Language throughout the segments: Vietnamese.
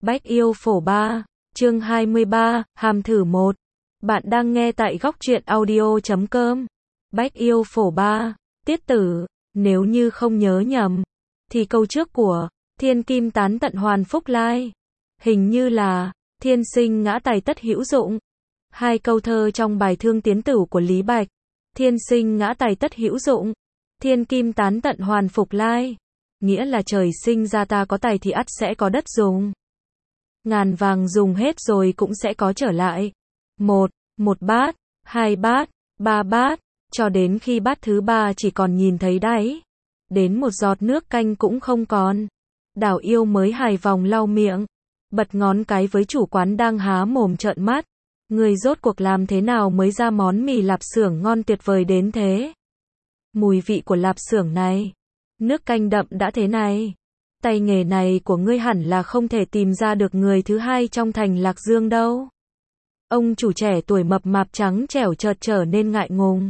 Bách yêu phổ 3, chương 23, hàm thử 1. Bạn đang nghe tại góc truyện audio.com. Bách yêu phổ 3, tiết tử, nếu như không nhớ nhầm, thì câu trước của Thiên Kim tán tận hoàn phúc lai, hình như là thiên sinh ngã tài tất hữu dụng. Hai câu thơ trong bài Thương Tiến Tử của Lý Bạch. Thiên sinh ngã tài tất hữu dụng, thiên kim tán tận hoàn phục lai, nghĩa là trời sinh ra ta có tài thì ắt sẽ có đất dùng. Ngàn vàng dùng hết rồi cũng sẽ có trở lại. Một bát, hai bát, ba bát, cho đến khi bát thứ ba chỉ còn nhìn thấy đáy, đến một giọt nước canh cũng không còn. Đảo yêu mới hài vòng lau miệng, bật ngón cái với chủ quán đang há mồm trợn mắt. Người rốt cuộc làm thế nào mới ra món mì lạp xưởng ngon tuyệt vời đến thế? Mùi vị của lạp xưởng này, nước canh đậm đã thế này, tay nghề này của ngươi hẳn là không thể tìm ra được người thứ hai trong thành Lạc Dương đâu. Ông chủ trẻ tuổi mập mạp trắng trẻo chợt trở nên ngại ngùng,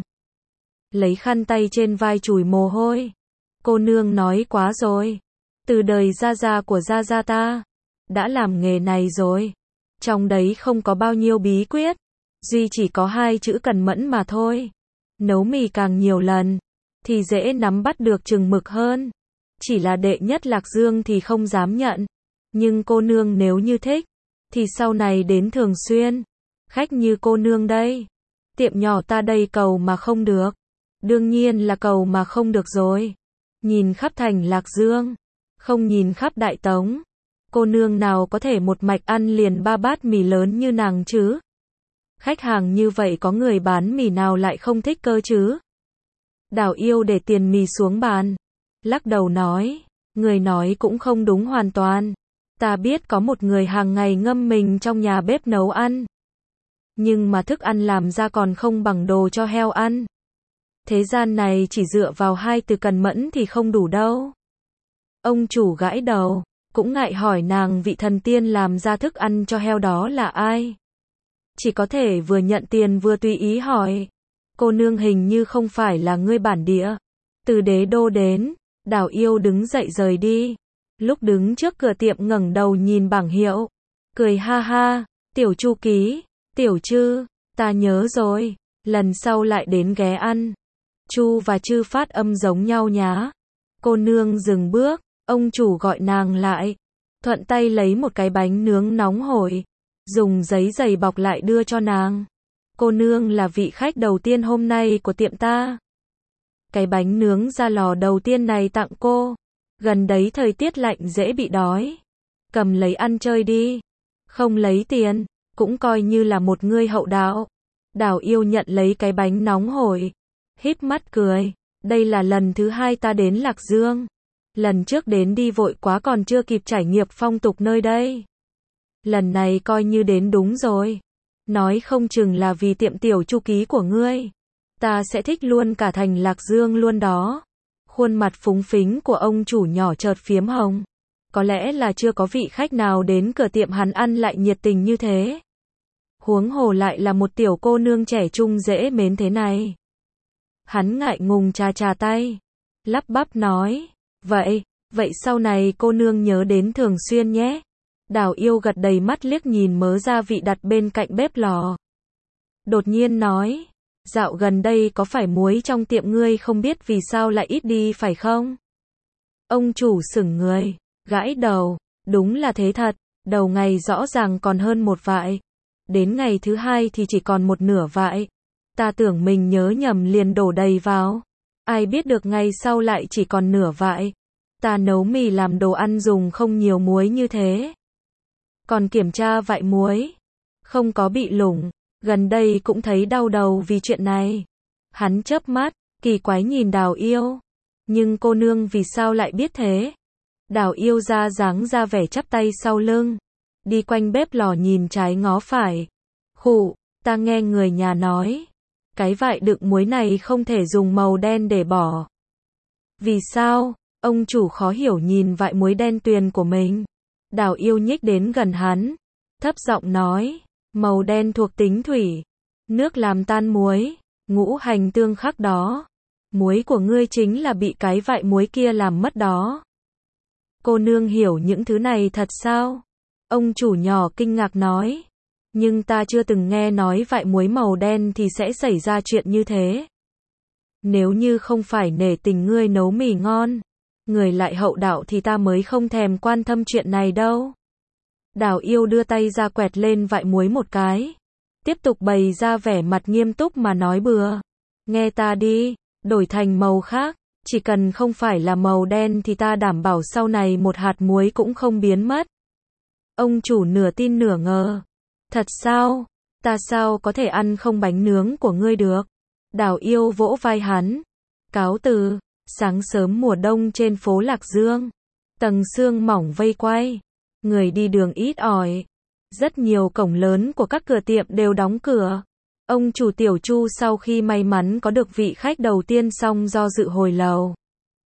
lấy khăn tay trên vai chùi mồ hôi. Cô nương nói quá rồi, từ đời gia gia của gia gia ta đã làm nghề này rồi, trong đấy không có bao nhiêu bí quyết, duy chỉ có hai chữ cần mẫn mà thôi. Nấu mì càng nhiều lần thì dễ nắm bắt được chừng mực hơn. Chỉ là đệ nhất Lạc Dương thì không dám nhận, nhưng cô nương nếu như thích thì sau này đến thường xuyên. Khách như cô nương đây, tiệm nhỏ ta đây cầu mà không được. Đương nhiên là cầu mà không được rồi. Nhìn khắp thành Lạc Dương, không nhìn khắp Đại Tống, cô nương nào có thể một mạch ăn liền 3 bát mì lớn như nàng chứ? Khách hàng như vậy có người bán mì nào lại không thích cơ chứ? Đào yêu để tiền mì xuống bàn, lắc đầu nói, người nói cũng không đúng hoàn toàn. Ta biết có một người hàng ngày ngâm mình trong nhà bếp nấu ăn, nhưng mà thức ăn làm ra còn không bằng đồ cho heo ăn. Thế gian này chỉ dựa vào hai từ cần mẫn thì không đủ đâu. Ông chủ gãi đầu, cũng ngại hỏi nàng vị thần tiên làm ra thức ăn cho heo đó là ai. Chỉ có thể vừa nhận tiền vừa tùy ý hỏi, cô nương hình như không phải là người bản địa, từ Đế Đô đến. Đào yêu đứng dậy rời đi, lúc đứng trước cửa tiệm ngẩng đầu nhìn bảng hiệu, cười ha ha, Tiểu Chu ký, Tiểu Trư, ta nhớ rồi, lần sau lại đến ghé ăn. Chu và Trư phát âm giống nhau nhá. Cô nương dừng bước, ông chủ gọi nàng lại, thuận tay lấy một cái bánh nướng nóng hổi, dùng giấy dày bọc lại đưa cho nàng. Cô nương là vị khách đầu tiên hôm nay của tiệm ta. Cái bánh nướng ra lò đầu tiên này tặng cô. Gần đấy thời tiết lạnh dễ bị đói. Cầm lấy ăn chơi đi. Không lấy tiền, cũng coi như là một người hậu đạo. Đào yêu nhận lấy cái bánh nóng hổi, híp mắt cười. Đây là lần thứ hai ta đến Lạc Dương. Lần trước đến đi vội quá còn chưa kịp trải nghiệm phong tục nơi đây. Lần này coi như đến đúng rồi. Nói không chừng là vì tiệm Tiểu Chu ký của ngươi, ta sẽ thích luôn cả thành Lạc Dương luôn đó. Khuôn mặt phúng phính của ông chủ nhỏ chợt phiếm hồng. Có lẽ là chưa có vị khách nào đến cửa tiệm hắn ăn lại nhiệt tình như thế. Huống hồ lại là một tiểu cô nương trẻ trung dễ mến thế này. Hắn ngại ngùng chà tay, lắp bắp nói, vậy sau này cô nương nhớ đến thường xuyên nhé. Đào yêu gật đầy mắt liếc nhìn mớ gia vị đặt bên cạnh bếp lò. Đột nhiên nói, dạo gần đây có phải muối trong tiệm ngươi không biết vì sao lại ít đi phải không? Ông chủ sững người, gãi đầu, đúng là thế thật, đầu ngày rõ ràng còn hơn một vại, đến ngày thứ hai thì chỉ còn một nửa vại. Ta tưởng mình nhớ nhầm liền đổ đầy vào, ai biết được ngày sau lại chỉ còn nửa vại. Ta nấu mì làm đồ ăn dùng không nhiều muối như thế. Còn kiểm tra vại muối, không có bị lủng, gần đây cũng thấy đau đầu vì chuyện này. Hắn chớp mắt, kỳ quái nhìn Đào yêu. Nhưng cô nương vì sao lại biết thế? Đào yêu ra dáng ra vẻ chắp tay sau lưng, đi quanh bếp lò nhìn trái ngó phải. Khụ, ta nghe người nhà nói, cái vại đựng muối này không thể dùng màu đen để bỏ. Vì sao? Ông chủ khó hiểu nhìn vại muối đen tuyền của mình. Đào yêu nhích đến gần hắn, thấp giọng nói, màu đen thuộc tính thủy, nước làm tan muối, ngũ hành tương khắc đó. Muối của ngươi chính là bị cái vại muối kia làm mất đó. Cô nương hiểu những thứ này thật sao? Ông chủ nhỏ kinh ngạc nói. Nhưng ta chưa từng nghe nói vại muối màu đen thì sẽ xảy ra chuyện như thế. Nếu như không phải nể tình ngươi nấu mì ngon, người lại hậu đạo thì ta mới không thèm quan tâm chuyện này đâu. Đào Yêu đưa tay ra quẹt lên vại muối một cái. Tiếp tục bày ra vẻ mặt nghiêm túc mà nói bừa. Nghe ta đi, đổi thành màu khác, chỉ cần không phải là màu đen thì ta đảm bảo sau này một hạt muối cũng không biến mất. Ông chủ nửa tin nửa ngờ. Thật sao? Ta sao có thể ăn không bánh nướng của ngươi được? Đào Yêu vỗ vai hắn. Cáo từ. Sáng sớm mùa đông trên phố Lạc Dương. Tầng sương mỏng vây quay. Người đi đường ít ỏi. Rất nhiều cổng lớn của các cửa tiệm đều đóng cửa. Ông chủ Tiểu Chu sau khi may mắn có được vị khách đầu tiên xong do dự hồi lâu,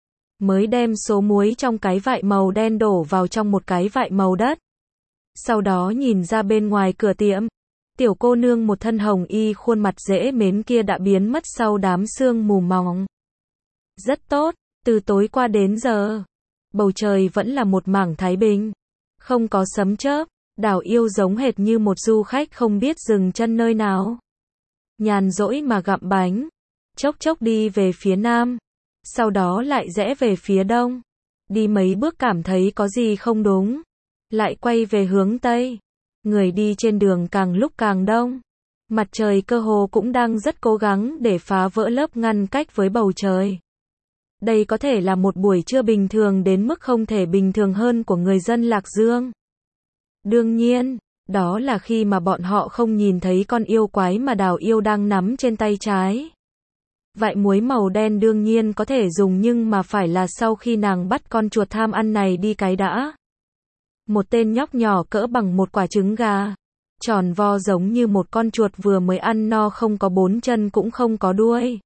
mới đem số muối trong cái vại màu đen đổ vào trong một cái vại màu đất. Sau đó nhìn ra bên ngoài cửa tiệm, tiểu cô nương một thân hồng y khuôn mặt dễ mến kia đã biến mất sau đám sương mù mỏng. Rất tốt, từ tối qua đến giờ, bầu trời vẫn là một mảng thái bình, không có sấm chớp. Đào Yêu giống hệt như một du khách không biết dừng chân nơi nào. Nhàn rỗi mà gặm bánh, chốc chốc đi về phía nam, sau đó lại rẽ về phía đông. Đi mấy bước cảm thấy có gì không đúng, lại quay về hướng tây. Người đi trên đường càng lúc càng đông. Mặt trời cơ hồ cũng đang rất cố gắng để phá vỡ lớp ngăn cách với bầu trời. Đây có thể là một buổi trưa bình thường đến mức không thể bình thường hơn của người dân Lạc Dương. Đương nhiên, đó là khi mà bọn họ không nhìn thấy con yêu quái mà Đào Yêu đang nắm trên tay trái. Vại muối màu đen đương nhiên có thể dùng nhưng mà phải là sau khi nàng bắt con chuột tham ăn này đi cái đã. Một tên nhóc nhỏ cỡ bằng một quả trứng gà, tròn vo giống như một con chuột vừa mới ăn no, không có bốn chân cũng không có đuôi.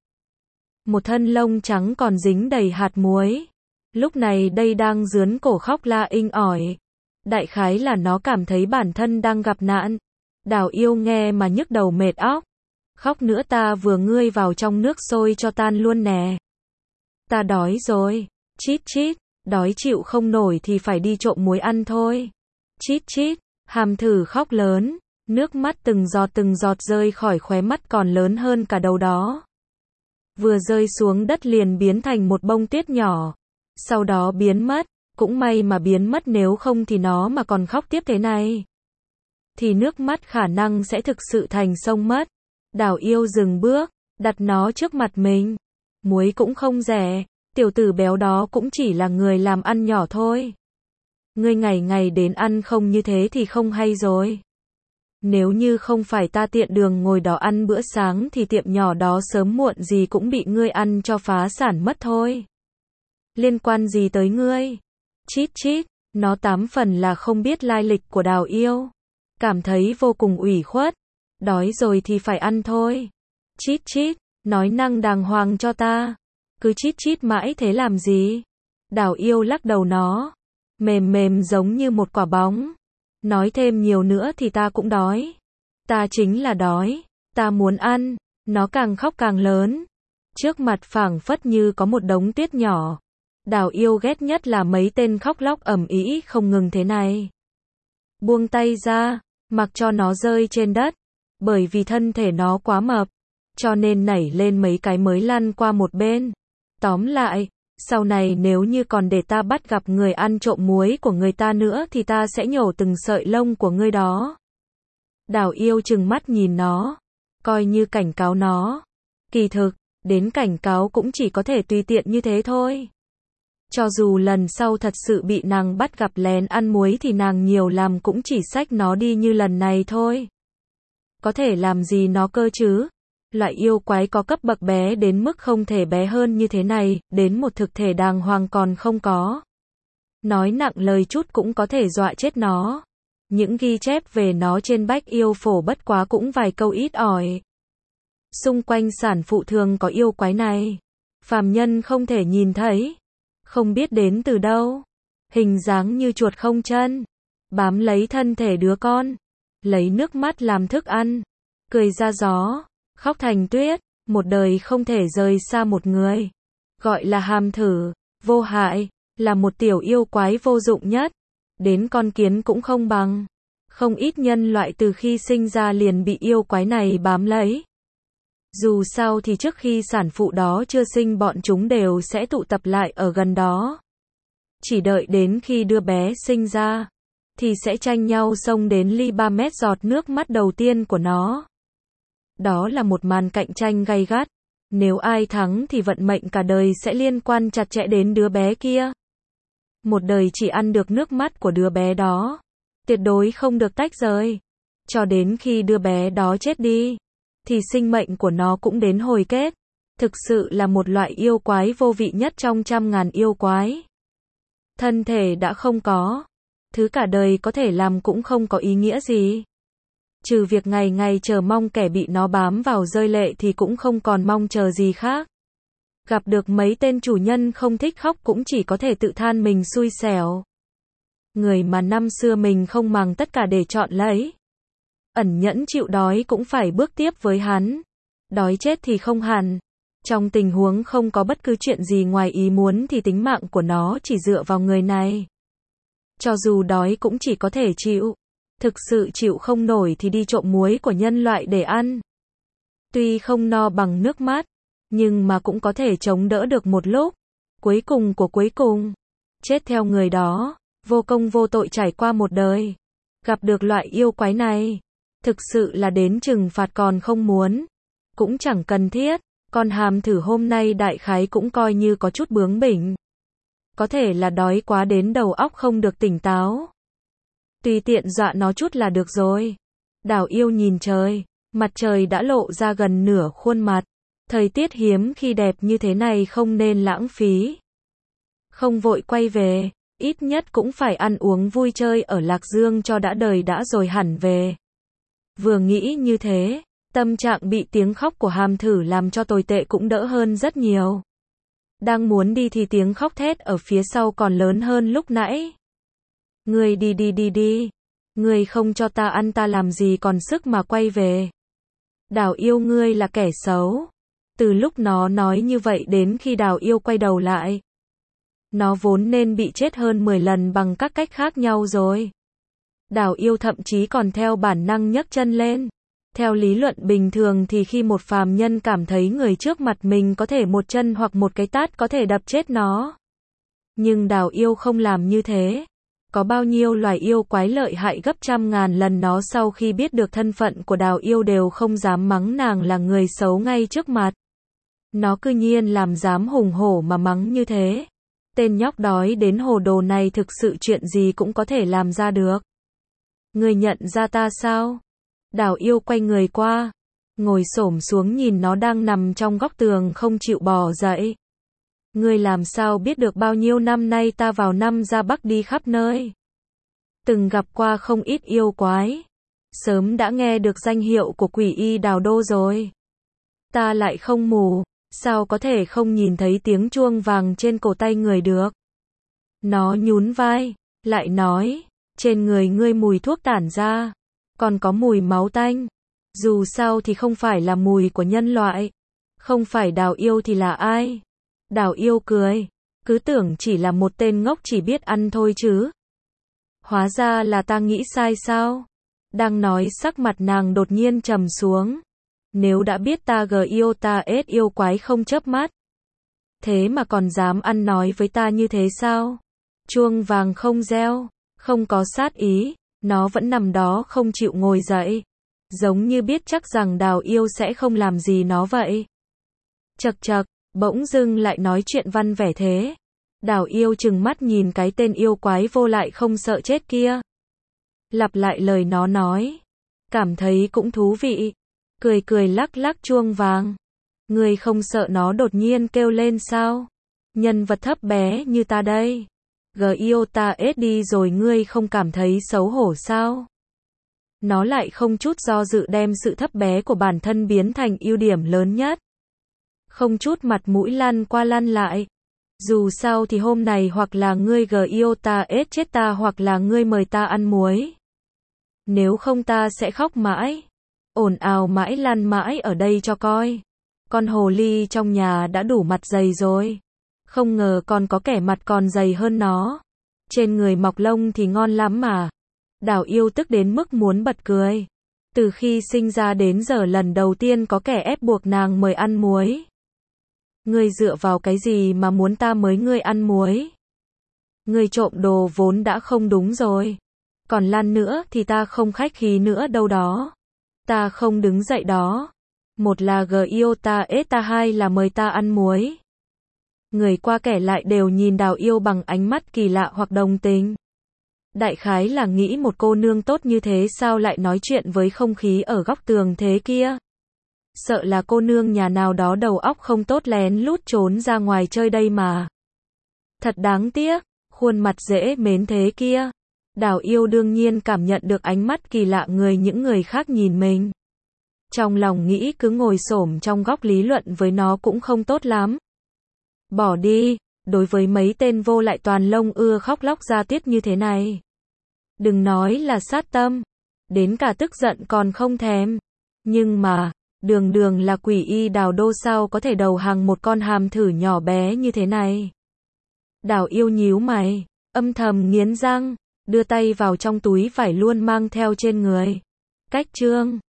Một thân lông trắng còn dính đầy hạt muối. Lúc này đây đang rướn cổ khóc la inh ỏi. Đại khái là nó cảm thấy bản thân đang gặp nạn. Đào Yêu nghe mà nhức đầu mệt óc. Khóc nữa ta vừa ngươi vào trong nước sôi cho tan luôn nè. Ta đói rồi. Chít chít. Đói chịu không nổi thì phải đi trộm muối ăn thôi. Chít chít. Hàm Thử khóc lớn. Nước mắt từng giọt rơi khỏi khóe mắt còn lớn hơn cả đầu đó. Vừa rơi xuống đất liền biến thành một bông tuyết nhỏ. Sau đó biến mất. Cũng may mà biến mất, nếu không thì nó mà còn khóc tiếp thế này thì nước mắt khả năng sẽ thực sự thành sông mất. Đào Yêu dừng bước, đặt nó trước mặt mình. Muối cũng không rẻ, tiểu tử béo đó cũng chỉ là người làm ăn nhỏ thôi. Ngươi ngày ngày đến ăn không như thế thì không hay rồi. Nếu như không phải ta tiện đường ngồi đó ăn bữa sáng thì tiệm nhỏ đó sớm muộn gì cũng bị ngươi ăn cho phá sản mất thôi. Liên quan gì tới ngươi? Chít chít, nó 8 phần là không biết lai lịch của Đào Yêu. Cảm thấy vô cùng ủy khuất. Đói rồi thì phải ăn thôi. Chít chít, nói năng đàng hoàng cho ta. Cứ chít chít mãi thế làm gì? Đào Yêu lắc đầu nó. Mềm mềm giống như một quả bóng. Nói thêm nhiều nữa thì ta cũng đói. Ta chính là đói. Ta muốn ăn. Nó càng khóc càng lớn. Trước mặt phảng phất như có một đống tuyết nhỏ. Đào Yêu ghét nhất là mấy tên khóc lóc ầm ĩ không ngừng thế này. Buông tay ra, mặc cho nó rơi trên đất. Bởi vì thân thể nó quá mập, cho nên nảy lên mấy cái mới lăn qua một bên. Tóm lại, sau này nếu như còn để ta bắt gặp người ăn trộm muối của người ta nữa thì ta sẽ nhổ từng sợi lông của ngươi đó. Đào Yêu trừng mắt nhìn nó, coi như cảnh cáo nó. Kỳ thực, đến cảnh cáo cũng chỉ có thể tùy tiện như thế thôi. Cho dù lần sau thật sự bị nàng bắt gặp lén ăn muối thì nàng nhiều làm cũng chỉ xách nó đi như lần này thôi. Có thể làm gì nó cơ chứ? Loại yêu quái có cấp bậc bé đến mức không thể bé hơn như thế này, đến một thực thể đàng hoàng còn không có. Nói nặng lời chút cũng có thể dọa chết nó. Những ghi chép về nó trên Bách Yêu Phổ bất quá cũng vài câu ít ỏi. Xung quanh sản phụ thường có yêu quái này. Phàm nhân không thể nhìn thấy. Không biết đến từ đâu. Hình dáng như chuột không chân. Bám lấy thân thể đứa con. Lấy nước mắt làm thức ăn. Cười ra gió. Khóc thành tuyết. Một đời không thể rời xa một người. Gọi là Hàm Thử. Vô hại. Là một tiểu yêu quái vô dụng nhất. Đến con kiến cũng không bằng. Không ít nhân loại từ khi sinh ra liền bị yêu quái này bám lấy. Dù sao thì trước khi sản phụ đó chưa sinh bọn chúng đều sẽ tụ tập lại ở gần đó. Chỉ đợi đến khi đứa bé sinh ra, thì sẽ tranh nhau xông đến ly 3 mét giọt nước mắt đầu tiên của nó. Đó là một màn cạnh tranh gay gắt. Nếu ai thắng thì vận mệnh cả đời sẽ liên quan chặt chẽ đến đứa bé kia. Một đời chỉ ăn được nước mắt của đứa bé đó. Tuyệt đối không được tách rời. Cho đến khi đứa bé đó chết đi, thì sinh mệnh của nó cũng đến hồi kết. Thực sự là một loại yêu quái vô vị nhất trong trăm ngàn yêu quái. Thân thể đã không có. Thứ cả đời có thể làm cũng không có ý nghĩa gì. Trừ việc ngày ngày chờ mong kẻ bị nó bám vào rơi lệ thì cũng không còn mong chờ gì khác. Gặp được mấy tên chủ nhân không thích khóc cũng chỉ có thể tự than mình xui xẻo. Người mà năm xưa mình không màng tất cả để chọn lấy. Ẩn nhẫn chịu đói cũng phải bước tiếp với hắn. Đói chết thì không hẳn. Trong tình huống không có bất cứ chuyện gì ngoài ý muốn thì tính mạng của nó chỉ dựa vào người này. Cho dù đói cũng chỉ có thể chịu. Thực sự chịu không nổi thì đi trộm muối của nhân loại để ăn. Tuy không no bằng nước mắt, nhưng mà cũng có thể chống đỡ được một lúc. Cuối cùng của cuối cùng, chết theo người đó, vô công vô tội trải qua một đời. Gặp được loại yêu quái này, thực sự là đến trừng phạt còn không muốn. Cũng chẳng cần thiết, con hàm thử hôm nay đại khái cũng coi như có chút bướng bỉnh. Có thể là đói quá đến đầu óc không được tỉnh táo. Tùy tiện dọa nó chút là được rồi. Đào yêu nhìn trời, mặt trời đã lộ ra gần nửa khuôn mặt. Thời tiết hiếm khi đẹp như thế này không nên lãng phí. Không vội quay về, ít nhất cũng phải ăn uống vui chơi ở Lạc Dương cho đã đời đã rồi hẳn về. Vừa nghĩ như thế, tâm trạng bị tiếng khóc của hàm thử làm cho tồi tệ cũng đỡ hơn rất nhiều. Đang muốn đi thì tiếng khóc thét ở phía sau còn lớn hơn lúc nãy. Ngươi đi. Ngươi không cho ta ăn ta làm gì còn sức mà quay về. Đào yêu ngươi là kẻ xấu. Từ lúc nó nói như vậy đến khi đào yêu quay đầu lại. Nó vốn nên bị chết hơn 10 lần bằng các cách khác nhau rồi. Đào yêu thậm chí còn theo bản năng nhấc chân lên. Theo lý luận bình thường thì khi một phàm nhân cảm thấy người trước mặt mình có thể một chân hoặc một cái tát có thể đập chết nó. Nhưng đào yêu không làm như thế. Có bao nhiêu loài yêu quái lợi hại gấp trăm ngàn lần nó sau khi biết được thân phận của đào yêu đều không dám mắng nàng là người xấu ngay trước mặt. Nó cư nhiên làm dám hùng hổ mà mắng như thế. Tên nhóc đói đến hồ đồ này thực sự chuyện gì cũng có thể làm ra được. Ngươi nhận ra ta sao? Đào yêu quay người qua, ngồi xổm xuống nhìn nó đang nằm trong góc tường không chịu bò dậy. Ngươi làm sao biết được bao nhiêu năm nay ta vào Nam ra Bắc đi khắp nơi. Từng gặp qua không ít yêu quái. Sớm đã nghe được danh hiệu của quỷ y Đào Đô rồi. Ta lại không mù, sao có thể không nhìn thấy tiếng chuông vàng trên cổ tay người được. Nó nhún vai, lại nói, trên người ngươi mùi thuốc tản ra, còn có mùi máu tanh. Dù sao thì không phải là mùi của nhân loại. Không phải đào yêu thì là ai? Đào yêu cười, cứ tưởng chỉ là một tên ngốc chỉ biết ăn thôi chứ. Hóa ra là ta nghĩ sai sao? Đang nói sắc mặt nàng đột nhiên trầm xuống. Nếu đã biết ta yêu ta ết yêu quái không chớp mắt. Thế mà còn dám ăn nói với ta như thế sao? Chuông vàng không reo, không có sát ý, nó vẫn nằm đó không chịu ngồi dậy. Giống như biết chắc rằng đào yêu sẽ không làm gì nó vậy. Chậc chậc, bỗng dưng lại nói chuyện văn vẻ thế. Đào yêu trừng mắt nhìn cái tên yêu quái vô lại không sợ chết kia. Lặp lại lời nó nói. Cảm thấy cũng thú vị. Cười cười lắc lắc chuông vàng. Ngươi không sợ nó đột nhiên kêu lên sao? Nhân vật thấp bé như ta đây. Yêu ta ết đi rồi ngươi không cảm thấy xấu hổ sao? Nó lại không chút do dự đem sự thấp bé của bản thân biến thành ưu điểm lớn nhất. Không chút mặt mũi lăn qua lăn lại. Dù sao thì hôm này hoặc là ngươi yêu ta ết chết ta hoặc là ngươi mời ta ăn muối. Nếu không ta sẽ khóc mãi. Ồn ào mãi lăn mãi ở đây cho coi. Con hồ ly trong nhà đã đủ mặt dày rồi. Không ngờ còn có kẻ mặt còn dày hơn nó. Trên người mọc lông thì ngon lắm mà. Đào yêu tức đến mức muốn bật cười. Từ khi sinh ra đến giờ lần đầu tiên có kẻ ép buộc nàng mời ăn muối. Ngươi dựa vào cái gì mà muốn ta mời ngươi ăn muối? Ngươi trộm đồ vốn đã không đúng rồi. Còn lan nữa thì ta không khách khí nữa đâu đó. Ta không đứng dậy đó. Một là yêu ta ta, hai là mời ta ăn muối. Người qua kẻ lại đều nhìn Đào yêu bằng ánh mắt kỳ lạ hoặc đồng tình. Đại khái là nghĩ một cô nương tốt như thế sao lại nói chuyện với không khí ở góc tường thế kia. Sợ là cô nương nhà nào đó đầu óc không tốt lén lút trốn ra ngoài chơi đây mà. Thật đáng tiếc, khuôn mặt dễ mến thế kia. Đào yêu đương nhiên cảm nhận được ánh mắt kỳ lạ những người khác nhìn mình. Trong lòng nghĩ cứ ngồi xổm trong góc lý luận với nó cũng không tốt lắm. Bỏ đi, đối với mấy tên vô lại toàn lông ưa khóc lóc ra tiết như thế này. Đừng nói là sát tâm, đến cả tức giận còn không thèm. Nhưng mà, đường đường là quỷ y Đào Đô sao có thể đầu hàng một con hàm thử nhỏ bé như thế này. Đào yêu nhíu mày, âm thầm nghiến răng, đưa tay vào trong túi vải luôn mang theo trên người. Cách chương